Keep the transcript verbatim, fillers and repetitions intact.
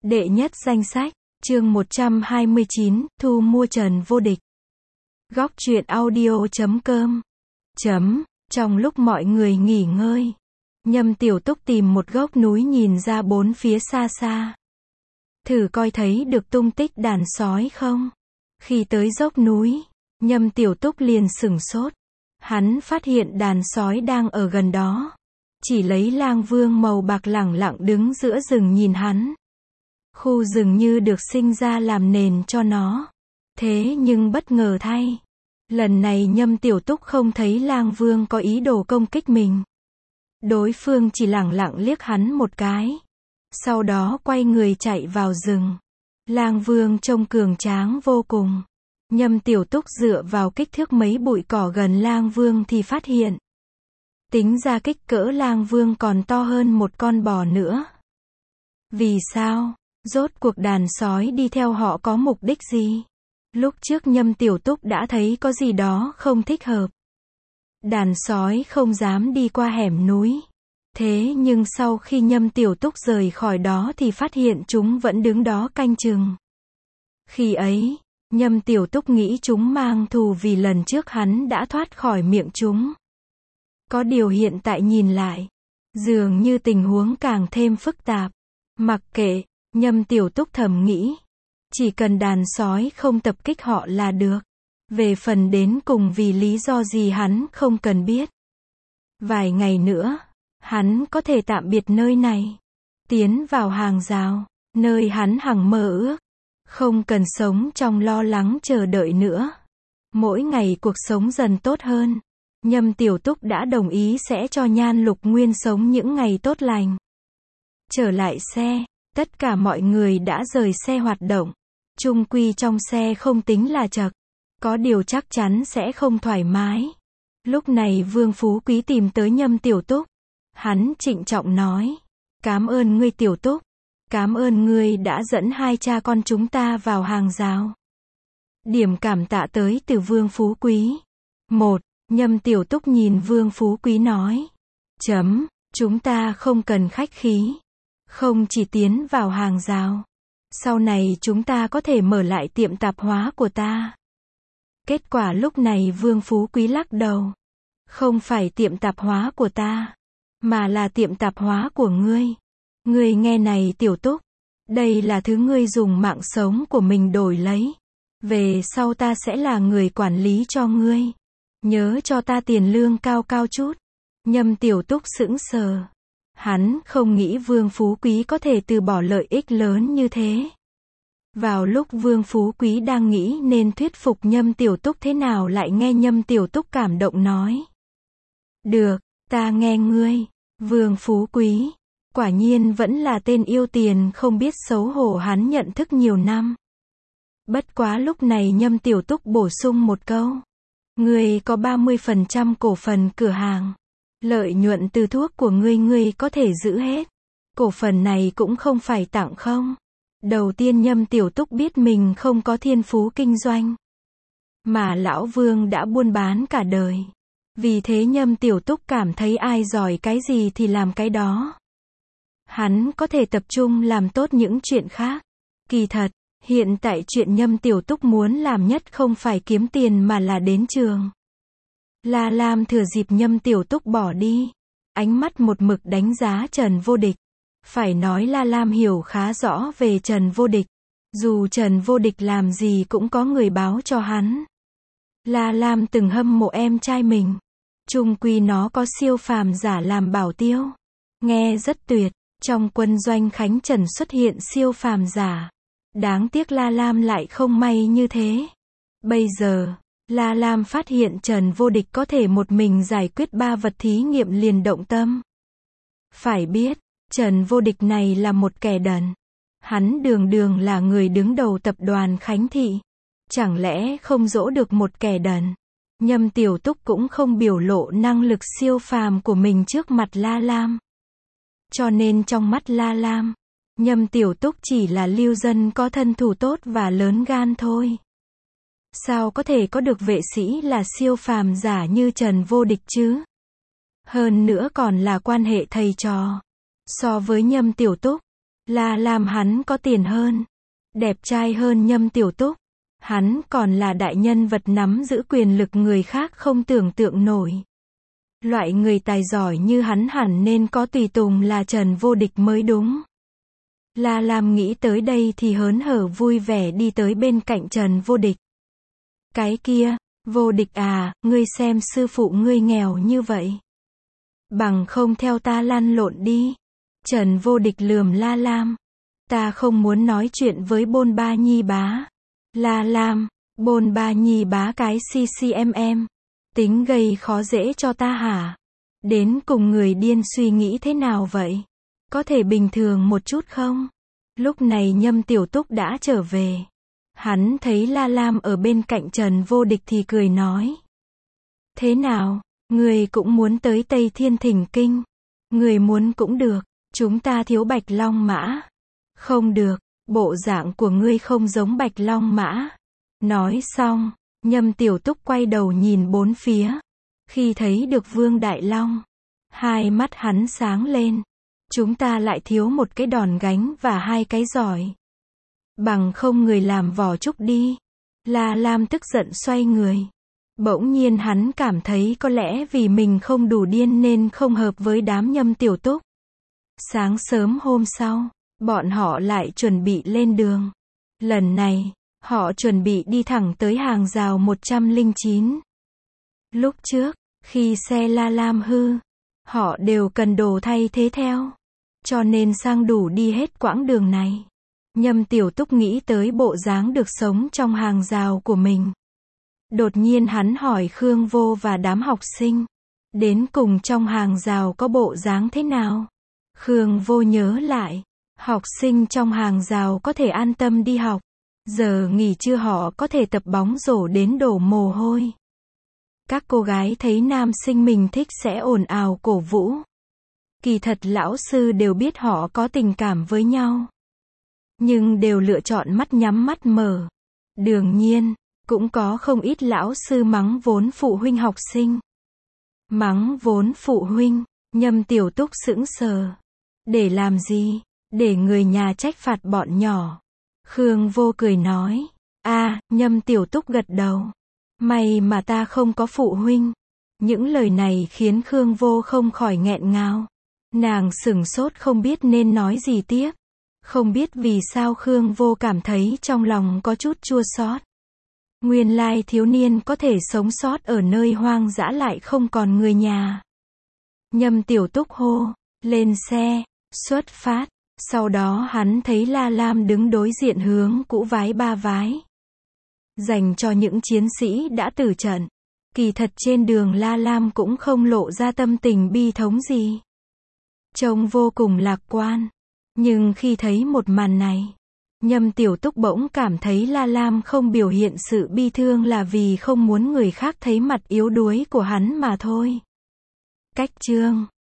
Đệ nhất danh sách, chương một trăm hai mươi chín, thu mua Trần Vô Địch. Góc truyện audio chấm com. Chấm, trong lúc mọi người nghỉ ngơi, Nhâm Tiểu Túc tìm một gốc núi nhìn ra bốn phía xa xa. Thử coi thấy được tung tích đàn sói không? Khi tới dốc núi, Nhâm Tiểu Túc liền sửng sốt. Hắn phát hiện đàn sói đang ở gần đó. Chỉ lấy lang vương màu bạc lẳng lặng đứng giữa rừng nhìn hắn. Khu rừng như được sinh ra làm nền cho nó. Thế nhưng bất ngờ thay, lần này Nhâm Tiểu Túc không thấy lang vương có ý đồ công kích mình. Đối phương chỉ lẳng lặng liếc hắn một cái. Sau đó quay người chạy vào rừng. Lang vương trông cường tráng vô cùng. Nhâm Tiểu Túc dựa vào kích thước mấy bụi cỏ gần lang vương thì phát hiện. Tính ra kích cỡ lang vương còn to hơn một con bò nữa. Vì sao? Rốt cuộc đàn sói đi theo họ có mục đích gì? Lúc trước Nhâm Tiểu Túc đã thấy có gì đó không thích hợp. Đàn sói không dám đi qua hẻm núi. Thế nhưng sau khi Nhâm Tiểu Túc rời khỏi đó thì phát hiện chúng vẫn đứng đó canh chừng. Khi ấy, Nhâm Tiểu Túc nghĩ chúng mang thù vì lần trước hắn đã thoát khỏi miệng chúng. Có điều hiện tại nhìn lại, dường như tình huống càng thêm phức tạp. Mặc kệ, Nhâm Tiểu Túc thầm nghĩ, chỉ cần đàn sói không tập kích họ là được. Về phần đến cùng vì lý do gì hắn không cần biết. Vài ngày nữa, hắn có thể tạm biệt nơi này, tiến vào hàng rào, nơi hắn hằng mơ ước. Không cần sống trong lo lắng chờ đợi nữa. Mỗi ngày cuộc sống dần tốt hơn. Nhâm Tiểu Túc đã đồng ý sẽ cho Nhan Lục Nguyên sống những ngày tốt lành. Trở lại xe, tất cả mọi người đã rời xe hoạt động. Chung quy trong xe không tính là chật. Có điều chắc chắn sẽ không thoải mái. Lúc này Vương Phú Quý tìm tới Nhâm Tiểu Túc. Hắn trịnh trọng nói. Cảm ơn ngươi Tiểu Túc. Cảm ơn ngươi đã dẫn hai cha con chúng ta vào hàng rào. Điểm cảm tạ tới từ Vương Phú Quý. Một, Nhâm Tiểu Túc nhìn Vương Phú Quý nói. Chấm, chúng ta không cần khách khí. Không chỉ tiến vào hàng rào. Sau này chúng ta có thể mở lại tiệm tạp hóa của ta. Kết quả lúc này Vương Phú Quý lắc đầu. Không phải tiệm tạp hóa của ta, mà là tiệm tạp hóa của ngươi. Ngươi nghe này Tiểu Túc, đây là thứ ngươi dùng mạng sống của mình đổi lấy. Về sau ta sẽ là người quản lý cho ngươi. Nhớ cho ta tiền lương cao cao chút. Nhâm Tiểu Túc sững sờ. Hắn không nghĩ Vương Phú Quý có thể từ bỏ lợi ích lớn như thế. Vào lúc Vương Phú Quý đang nghĩ nên thuyết phục Nhâm Tiểu Túc thế nào lại nghe Nhâm Tiểu Túc cảm động nói. Được, ta nghe ngươi. Vương Phú Quý, quả nhiên vẫn là tên yêu tiền không biết xấu hổ hắn nhận thức nhiều năm. Bất quá lúc này Nhâm Tiểu Túc bổ sung một câu. Ngươi có ba mươi phần trăm cổ phần cửa hàng. Lợi nhuận từ thuốc của ngươi ngươi có thể giữ hết. Cổ phần này cũng không phải tặng không. Đầu tiên Nhâm Tiểu Túc biết mình không có thiên phú kinh doanh. Mà Lão Vương đã buôn bán cả đời. Vì thế Nhâm Tiểu Túc cảm thấy ai giỏi cái gì thì làm cái đó. Hắn có thể tập trung làm tốt những chuyện khác. Kỳ thật, hiện tại chuyện Nhâm Tiểu Túc muốn làm nhất không phải kiếm tiền mà là đến trường. La Lam thừa dịp Nhâm Tiểu Túc bỏ đi. Ánh mắt một mực đánh giá Trần Vô Địch. Phải nói La Lam hiểu khá rõ về Trần Vô Địch. Dù Trần Vô Địch làm gì cũng có người báo cho hắn. La Lam từng hâm mộ em trai mình. Chung quy nó có siêu phàm giả làm bảo tiêu. Nghe rất tuyệt. Trong quân doanh Khánh Trần xuất hiện siêu phàm giả. Đáng tiếc La Lam lại không may như thế. Bây giờ, La Lam phát hiện Trần Vô Địch có thể một mình giải quyết ba vật thí nghiệm liền động tâm. Phải biết, Trần Vô Địch này là một kẻ đần. Hắn đường đường là người đứng đầu tập đoàn Khánh Thị. Chẳng lẽ không dỗ được một kẻ đần? Nhâm Tiểu Túc cũng không biểu lộ năng lực siêu phàm của mình trước mặt La Lam. Cho nên trong mắt La Lam, Nhâm Tiểu Túc chỉ là lưu dân có thân thủ tốt và lớn gan thôi. Sao có thể có được vệ sĩ là siêu phàm giả như Trần Vô Địch chứ? Hơn nữa còn là quan hệ thầy trò. So với Nhâm Tiểu Túc, La Lam hắn có tiền hơn, đẹp trai hơn Nhâm Tiểu Túc. Hắn còn là đại nhân vật nắm giữ quyền lực người khác không tưởng tượng nổi. Loại người tài giỏi như hắn hẳn nên có tùy tùng là Trần Vô Địch mới đúng. La Lam nghĩ tới đây thì hớn hở vui vẻ đi tới bên cạnh Trần Vô Địch. Cái kia, Vô Địch à, ngươi xem sư phụ ngươi nghèo như vậy. Bằng không theo ta lăn lộn đi. Trần Vô Địch lườm La Lam. Ta không muốn nói chuyện với Bôn Ba Nhi bá. La Lam, Bôn Ba Nhi bá cái xê xê em em. Tính gây khó dễ cho ta hả? Đến cùng người điên suy nghĩ thế nào vậy? Có thể bình thường một chút không? Lúc này Nhâm Tiểu Túc đã trở về. Hắn thấy La Lam ở bên cạnh Trần Vô Địch thì cười nói. Thế nào, người cũng muốn tới Tây Thiên Thỉnh Kinh? Người muốn cũng được, chúng ta thiếu Bạch Long Mã. Không được, bộ dạng của ngươi không giống Bạch Long Mã. Nói xong, Nhâm Tiểu Túc quay đầu nhìn bốn phía. Khi thấy được Vương Đại Long, hai mắt hắn sáng lên. Chúng ta lại thiếu một cái đòn gánh và hai cái giỏi. Bằng không người làm vỏ trúc đi. La Lam tức giận xoay người. Bỗng nhiên hắn cảm thấy có lẽ vì mình không đủ điên nên không hợp với đám Nhâm Tiểu Túc. Sáng sớm hôm sau, bọn họ lại chuẩn bị lên đường. Lần này, họ chuẩn bị đi thẳng tới hàng rào một trăm lẻ chín. Lúc trước, khi xe La Lam hư, họ đều cần đồ thay thế theo. Cho nên sang đủ đi hết quãng đường này. Nhâm Tiểu Túc nghĩ tới bộ dáng được sống trong hàng rào của mình. Đột nhiên hắn hỏi Khương Vô và đám học sinh. Đến cùng trong hàng rào có bộ dáng thế nào? Khương Vô nhớ lại. Học sinh trong hàng rào có thể an tâm đi học. Giờ nghỉ trưa họ có thể tập bóng rổ đến đổ mồ hôi. Các cô gái thấy nam sinh mình thích sẽ ồn ào cổ vũ. Kỳ thật lão sư đều biết họ có tình cảm với nhau. Nhưng đều lựa chọn mắt nhắm mắt mở. Đương nhiên, cũng có không ít lão sư mắng vốn phụ huynh học sinh. Mắng vốn phụ huynh, Nhâm Tiểu Túc sững sờ. Để làm gì? Để người nhà trách phạt bọn nhỏ. Khương Vô cười nói. À, Nhâm Tiểu Túc gật đầu. May mà ta không có phụ huynh. Những lời này khiến Khương Vô không khỏi nghẹn ngào. Nàng sửng sốt không biết nên nói gì tiếp. Không biết vì sao Khương Vô cảm thấy trong lòng có chút chua xót. Nguyên lai thiếu niên có thể sống sót ở nơi hoang dã lại không còn người nhà. Nhâm Tiểu Túc hô, lên xe, xuất phát. Sau đó hắn thấy La Lam đứng đối diện hướng cũ vái ba vái. Dành cho những chiến sĩ đã tử trận. Kỳ thật trên đường La Lam cũng không lộ ra tâm tình bi thống gì. Trông vô cùng lạc quan. Nhưng khi thấy một màn này, Nhâm Tiểu Túc bỗng cảm thấy La Lam không biểu hiện sự bi thương là vì không muốn người khác thấy mặt yếu đuối của hắn mà thôi. Cách chương